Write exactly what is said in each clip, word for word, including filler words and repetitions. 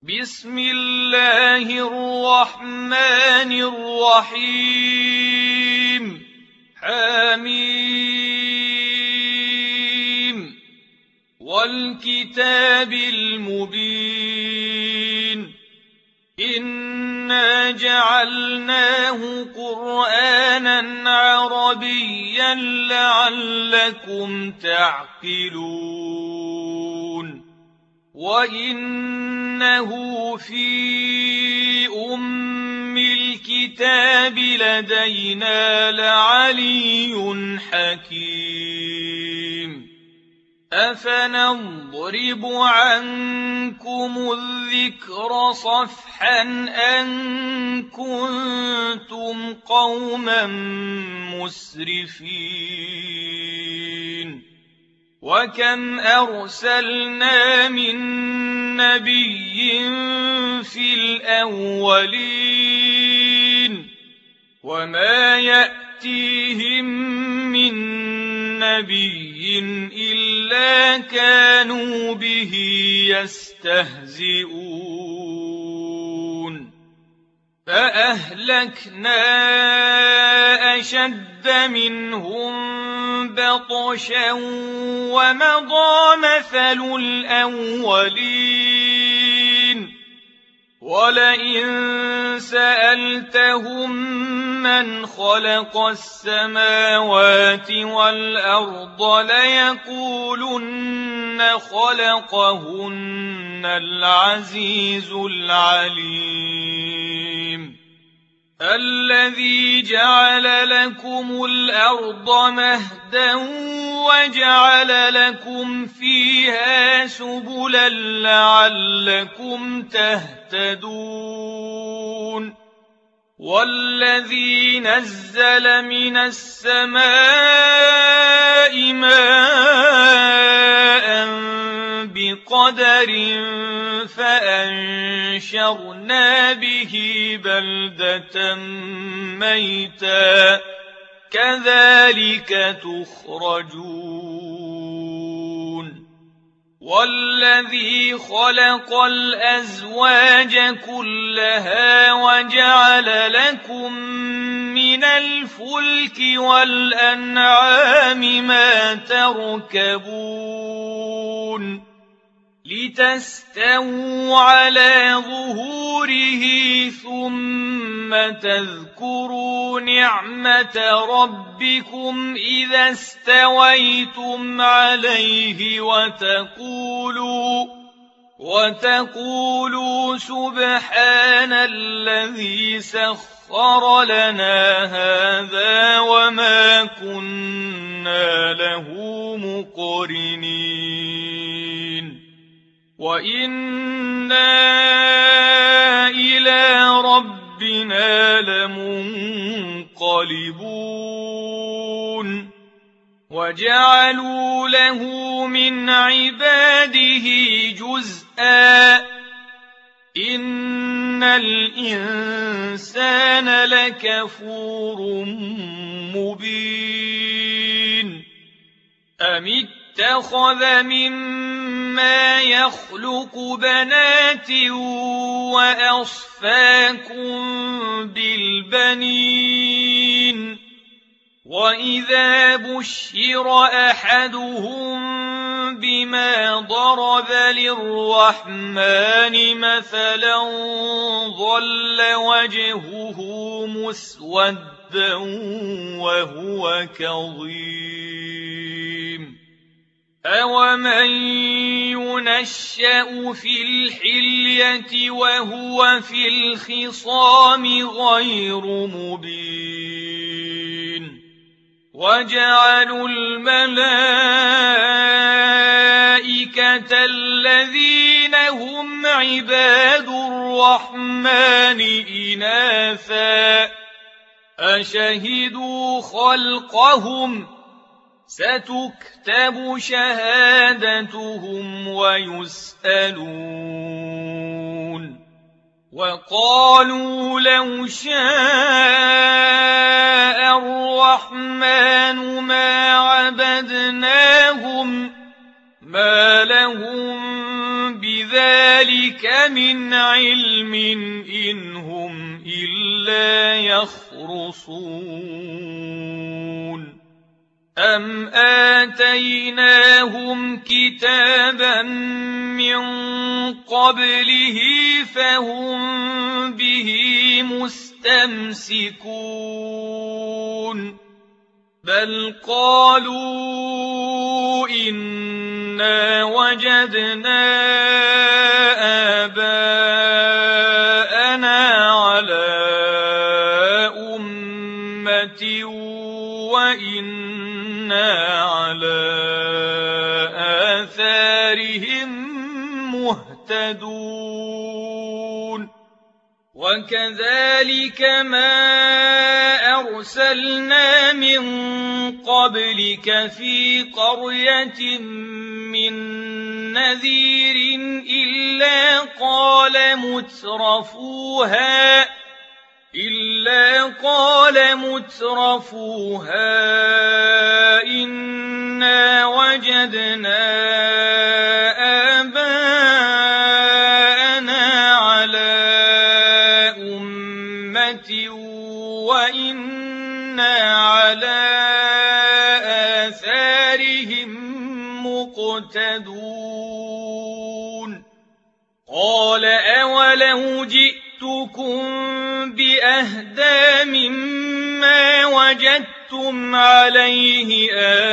بسم الله الرحمن الرحيم حميم والكتاب المبين إنا جعلناه قرآنا عربيا لعلكم تعقلون وإنه في أم الكتاب لدينا لعلي حكيم أفنضرب عنكم الذكر صفحا أن كنتم قوما مسرفين وكم أرسلنا من نبي في الأولين وما يأتيهم من نبي إلا كانوا به يستهزئون فأهلكنا أشد منهم بطشا ومضى مثل الأولين ولئن سألتهم من خلق السماوات والأرض ليقولن خلقهن العزيز العليم الذي جعل لكم الأرض مهدا وجعل لكم فيها سبلا لعلكم تهتدون والذي نزل من السماء ماء بقدر فأنشرنا به بلدة ميتا كذلك تخرجون والذي خلق الأزواج كلها وجعل لكم من الفلك والأنعام ما تركبون لتستووا على ظهوره ثم تذكروا نعمة ربكم إذا استويتم عليه وتقولوا وتقولوا سبحان الذي سخر لنا هذا وما كنا له مقرنين وإنا إلى ربنا لمنقلبون وجعلوا له من عباده جزءا إن الإنسان لكفور مبين أم اتخذ مما يخلق بنات وأصفاكم بالبنين وإذا بشر أحدهم بما ضرب للرحمن مثلا ظل وجهه مسودا وهو كظيم أومن ينشأ في الحلية وهو في الخصام غير مبين وجعلوا الملائكة الذين هم عباد الرحمن إناثا أشهدوا خلقهم ستكتب شهادتهم ويسألون وقالوا لو شاء الرحمن ما عبدناهم ما لهم بذلك ذلك من علم إن هم إلا يخرصون أم آتيناهم كتابا من قبله فهم به مستمسكون بل قالوا إنا وجدنا آباءنا على أمة وإنا على آثارهم مهتدون وكذلك ما أرسلنا من قبلك في قرية من نذير إلا قال مترفوها إلا قال مترفوها إنا وجدنا آباءنا على أمة وإنا على آثارهم مقتدون قال أولو جئتكم بأهدى مما وجدتم عليه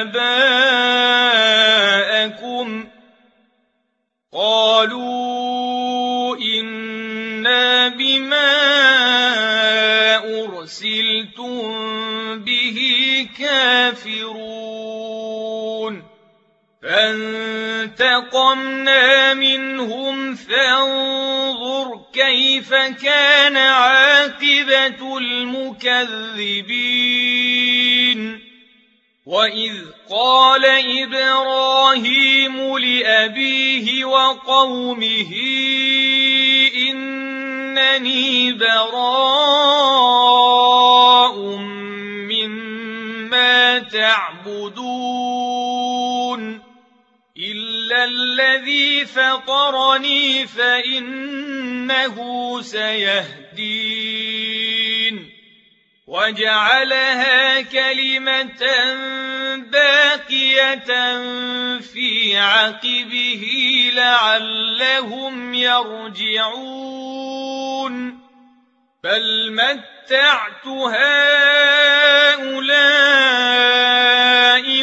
آباءكم قالوا إنا بما أرسلتم به كافرون فانتقمنا منهم فانظر كيف كان عاقبة المكذبين وإذ قال إبراهيم لأبيه وقومه إنني براء مما تعبدون إلا الذي فطرني فإنه سيهدين وجعلها كلمة باقية في عقبه لعلهم يرجعون بل متعت هؤلاء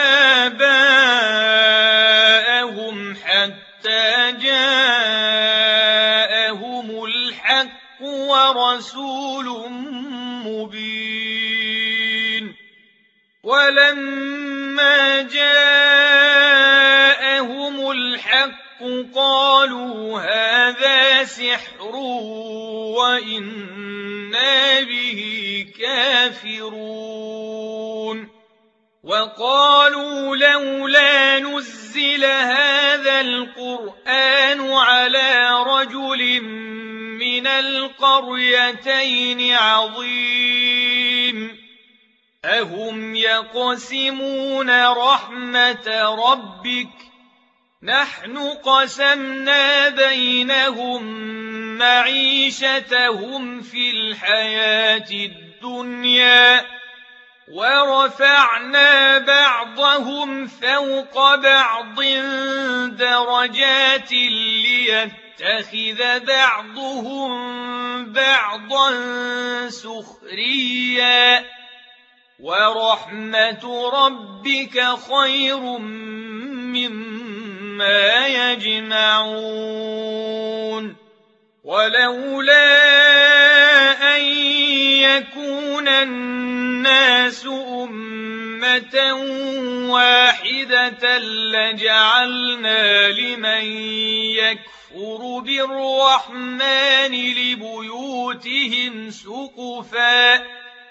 وآباءهم حتى جاءهم الحق ورسول مبين ولما جاءهم الحق قالوا هذا سحر وإنا به كافرون وقالوا لولا نزل هذا القرآن على رجل من القريتين عظيم أهم يقسمون رحمة ربك نحن قسمنا بينهم معيشتهم في الحياة الدنيا ورفعنا بعضهم فوق بعض درجات ليتخذ بعضهم بعضا سخريا ورحمة ربك خير مما يجمعون ولولا أن يكون الناس أمة واحدة لجعلنا لمن يكفر بالرحمن لبيوتهم سقفا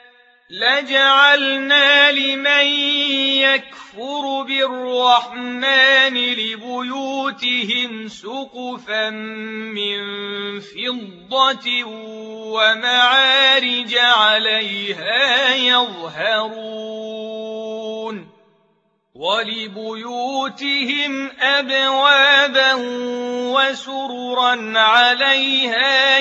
لجعلنا لمن يكفر بالرحمن لبيوتهم سقفا من فضة ومعارج عليها يظهرون وَلِبُيُوتِهِمْ أَبْوَابًا وَسُرُرًا عَلَيْهَا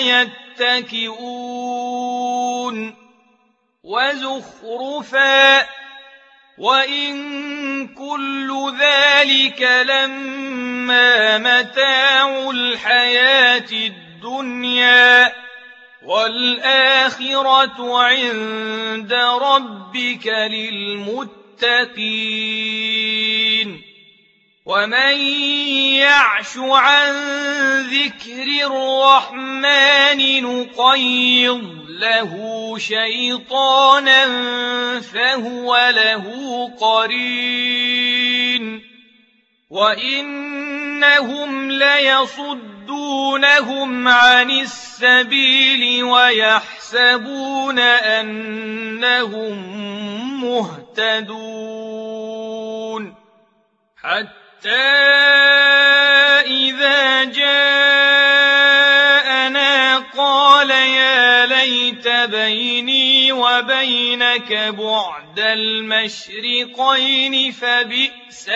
يَتَّكِئُونَ وَزُخْرُفًا ۚ وَإِن كُلُّ ذَٰلِكَ لَمَّا مَتَاعُ الْحَيَاةِ الدُّنْيَا ۚ وَالْآخِرَةُ عِندَ رَبِّكَ لِلْمُتَّقِينَ وَمَن يَعْشُ عَن ذِكْرِ الرَّحْمَٰنِ نُقَيِّضْ لَهُ شَيْطَانًا فَهُوَ لَهُ قَرِينٌ وَإِنَّهُمْ لَيَصُدُّونَهُمْ عَنِ السَّبِيلِ وَيَحْسَبُونَ أَنَّهُم مُّهْتَدُونَ حَتَّىٰ إِذَا جَاءَنَا قَالَ يَا لَيْتَ بَيْنِي وَبَيْنَكَ بُعْدَ الْمَشْرِقَيْنِ فَبِئْسَ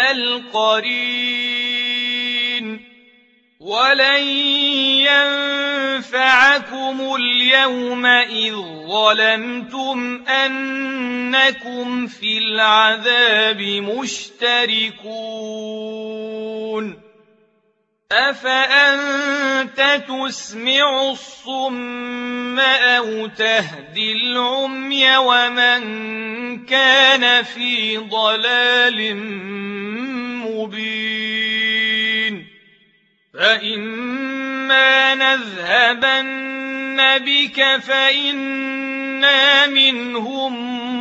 الْقَرِينُ وَلَن يَنفَعَكُمُ الْيَوْمَ إِذ ظَّلَمْتُمْ أَنَّكُمْ فِي الْعَذَابِ مُشْتَرِكُونَ أَفَأَنتَ تُسْمِعُ الصُّمَّ أَوْ تَهْدِي الْعُمْيَ وَمَن كَانَ فِي ضَلَالٍ مُّبِينٍ فَإِمَّا نَذْهَبَنَّ بِكَ فَإِنَّا مِنْهُم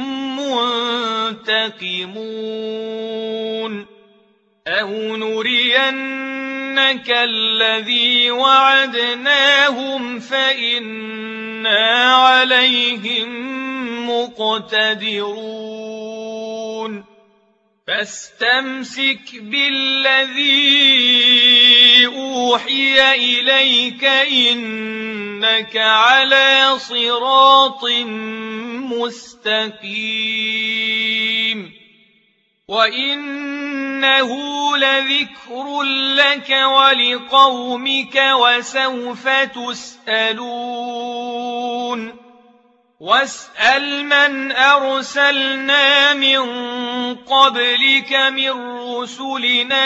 مُّنتَقِمُونَ أَوْ نُرِيَنَّكَ الَّذِي وَعَدْنَاهُمْ فَإِنَّا عَلَيْهِم مُّقْتَدِرُونَ فَاسْتَمْسِكْ بِالَّذِي أُوحِيَ إِلَيْكَ ۖ إِنَّكَ عَلَىٰ صِرَاطٍ مُّسْتَقِيمٍ وَإِنَّهُ لَذِكْرٌ لَّكَ وَلِقَوْمِكَ وَسَوْفَ تُسْأَلُونَ وَاسْأَلْ مَنْ أَرْسَلْنَا مِن قَبْلِكَ مِن رُّسُلِنَا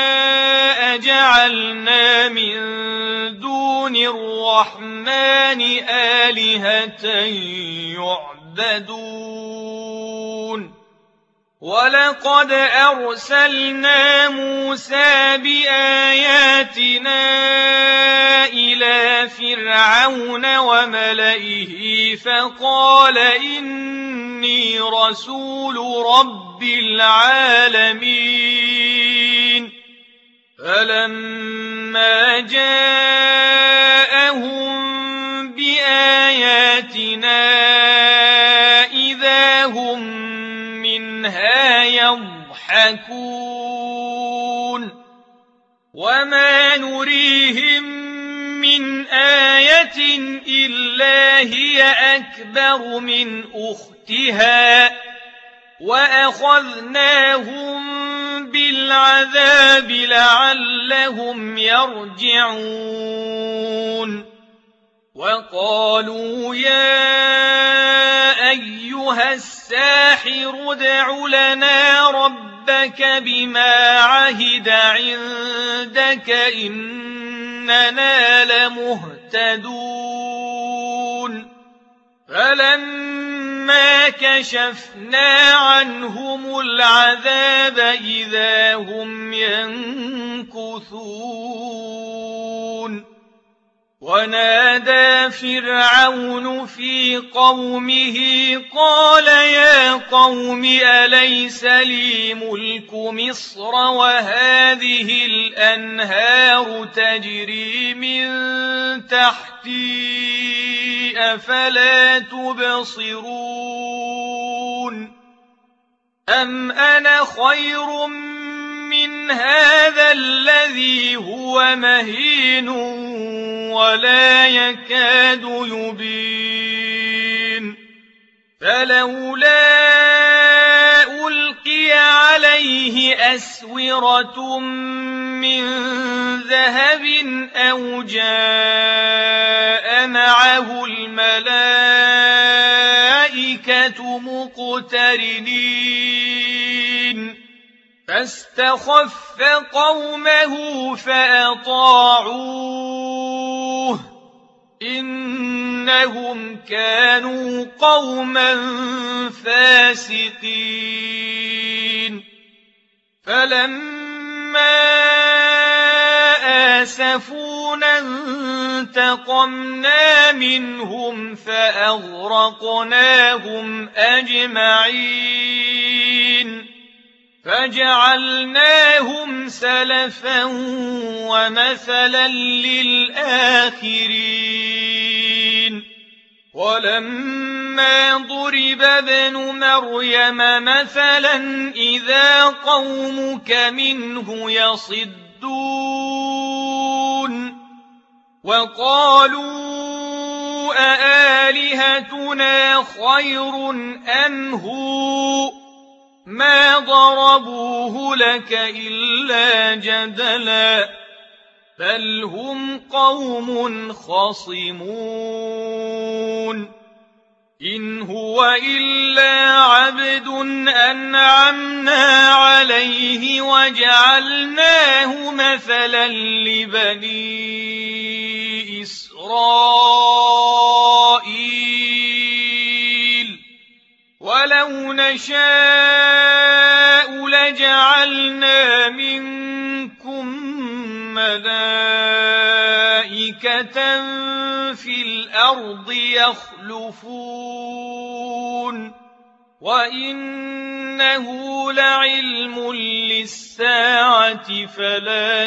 أَجَعَلْنَا مِن دُونِ الرَّحْمَٰنِ آلِهَةً يُعْبَدُونَ وَلَقَدْ أَرْسَلْنَا مُوسَىٰ بِآيَاتِنَا إِلَىٰ فِرْعَوْنَ وَمَلَئِهِ فَقَالَ إِنِّي رَسُولُ رَبِّ الْعَالَمِينَ فَلَمَّا جَاءَهُم بِآيَاتِنَا إِذَا هُم مِّنْهَا يَضْحَكُونَ وَمَا نُرِيهِم مِّنْ آيَةٍ إِلَّا هِيَ أَكْبَرُ مِنْ أُخْتِهَا وَأَخَذْنَاهُم بِالْعَذَابِ لَعَلَّهُمْ يَرْجِعُونَ وَقَالُوا يَا أَيُّهَ السَّاحِرُ ادْعُ لَنَا رَبَّكَ بِمَا عَهِدَ عِندَكَ إِنَّنَا لَمُهْتَدُونَ فَلَمَّا كَشَفْنَا عَنْهُمُ الْعَذَابَ إِذَا هُمْ يَنكُثُونَ وَنَادَىٰ فِرْعَوْنُ فِي قَوْمِهِ قَالَ يَا قَوْمِ أَلَيْسَ لِي مُلْكُ مِصْرَ وَهَٰذِهِ الْأَنْهَارُ تَجْرِي مِن تَحْتِي أَفَلَا تُبْصِرُونَ أَمْ أَنَا خَيْرٌ مِّنْ هَٰذَا الَّذِي هُوَ مَهِينٌ وَلَا يَكَادُ يُبِينُ فَلَوْلَا أُلْقِيَ عَلَيْهِ أسورة من ذهب أو جاء معه الملائكة مقترنين فاستخف قومه فأطاعوه إنهم كانوا قوما فاسقين فلما آسفونا انتقمنا منهم فأغرقناهم أجمعين فجعلناهم سلفا ومثلا للآخرين ولما ضرب ابن مريم مثلا إذا قومك منه يصدون وقالوا أآلهتنا خير أم هو ما ضربوه لك إلا جدلا بل هم قوم خصمون إن هو إلا عبد أنعمنا عليه وجعلناه مثلا لبني إسرائيل ولو نشاء لجعلنا منكم ملائكة في الأرض يخلفون وإنه لعلم للساعة فلا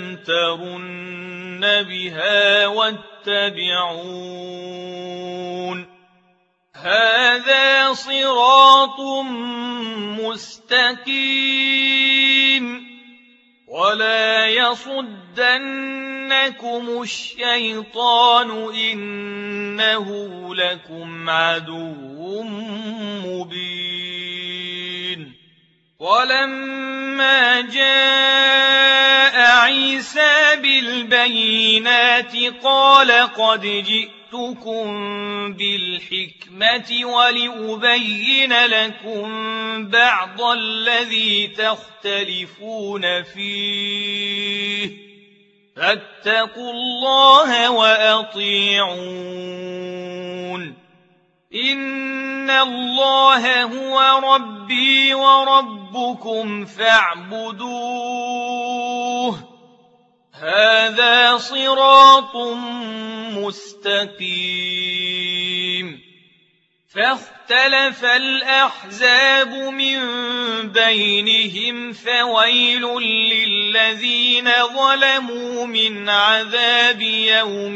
تمترن بها واتبعون هذا صراط مستقيم ولا يصدنكم الشيطان إنه لكم عدو مبين ولما جاء عيسى بالبينات قال قد جئتكم بالحكمة ولأبين لكم بعض الذي تختلفون فيه فاتقوا الله وأطيعون إن الله هو ربي وربكم فاعبدوه هذا صراط مستقيم فاختلف الأحزاب من بينهم فويل للذين ظلموا من عذاب يوم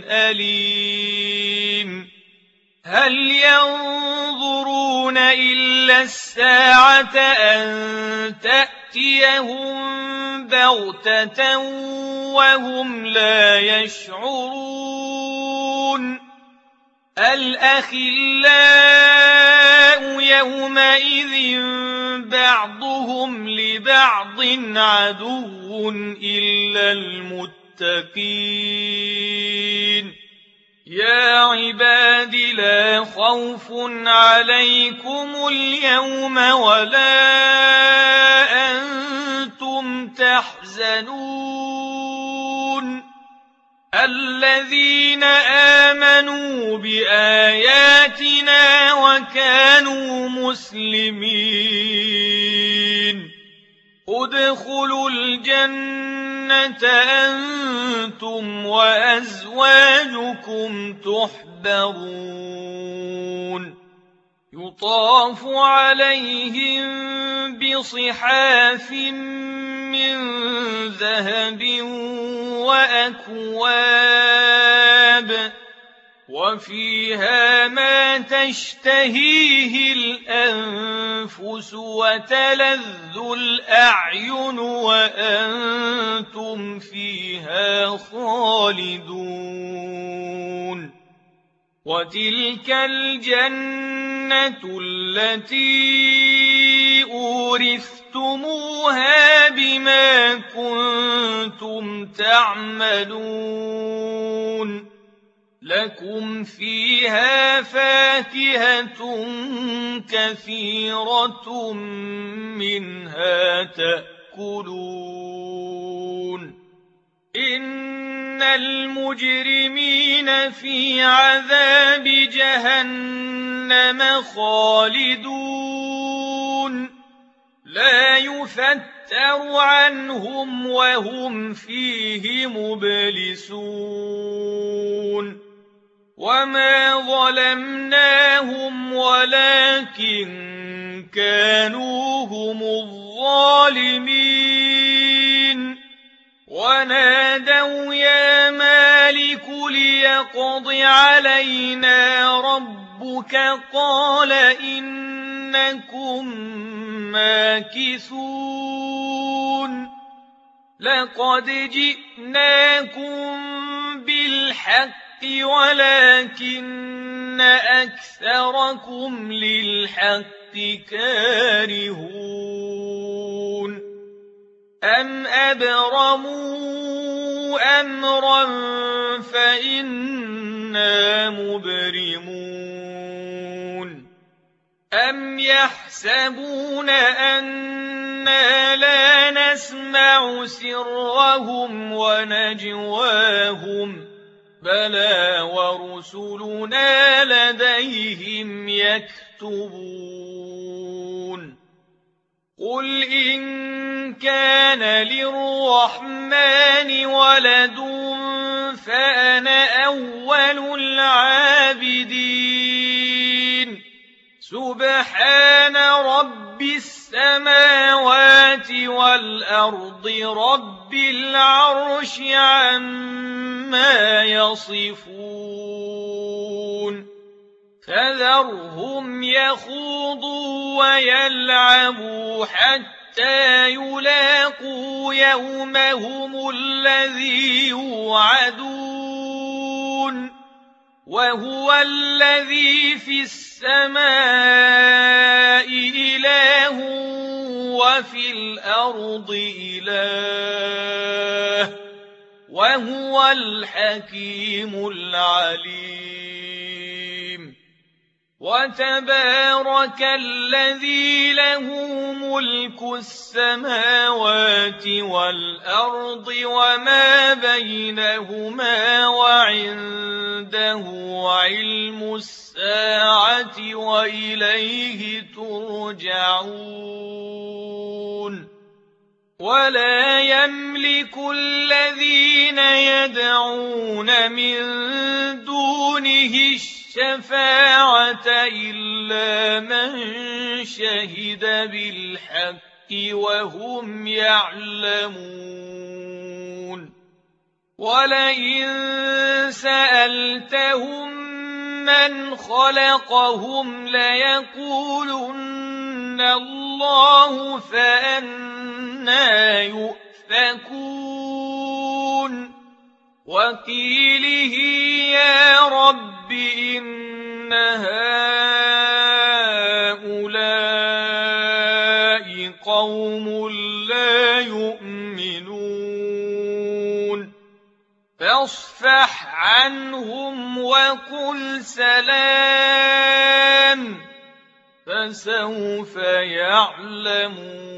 أليم هل ينظرون إلا الساعة أن تأتيهم بغتة وهم لا يشعرون الأخلاء يومئذ بعضهم لبعض عدو إلا المتقين يا عباد لا خوف عليكم اليوم ولا أنتم تحزنون الذين آمنوا بآياتنا وكانوا مسلمين ادخلوا الجنة أنتم وأزواجكم تحبرون يطاف عليهم بصحاف من ذهب وأكواب وفيها ما تشتهيه الأنفس وتلذ الأعين وأنتم فيها خالدون وتلك الجنة الجنة التي أورثتموها بما كنتم تعملون لكم فيها فاكهة كثيرة منها تأكلون إن المجرمين في عذاب جهنم خالدون لا يفتر عنهم وهم فيه مبلسون وما ظلمناهم ولكن كانوا هم الظالمين ونادوا يا مالك ليقض علينا ربك قال إنكم ماكثون لقد جئناكم بالحق ولكن أكثركم للحق كارهون أم أبرموا أمرا فإنا مبرمون أم يحسبون أنا لا نسمع سرهم ونجواهم بلى ورسلنا لديهم يكتبون قل إن كان للرحمن ولد فأنا أول العابدين سبحان رب السماوات والأرض رب العرش عما يصفون فذرهم يخوضوا ويلعبوا حتى يلاقوا يومهم الذي يوعدون وهو الذي في السماء إله وفي الأرض إله وهو الحكيم العليم وتبارك الذي له ملك السماوات والأرض وما بينهما وعنده علم الساعة وإليه ترجعون ولا يملك الذين يدعون من دونه الشفاعة إلا من شهد بالحق وهم يعلمون ولئن سألتهم من خلقهم ليقولن الله فأنى يؤفكون وقيله يا رب إن هؤلاء قوم لا يؤمنون فاصفح عنهم وقل سلام فسوف يعلمون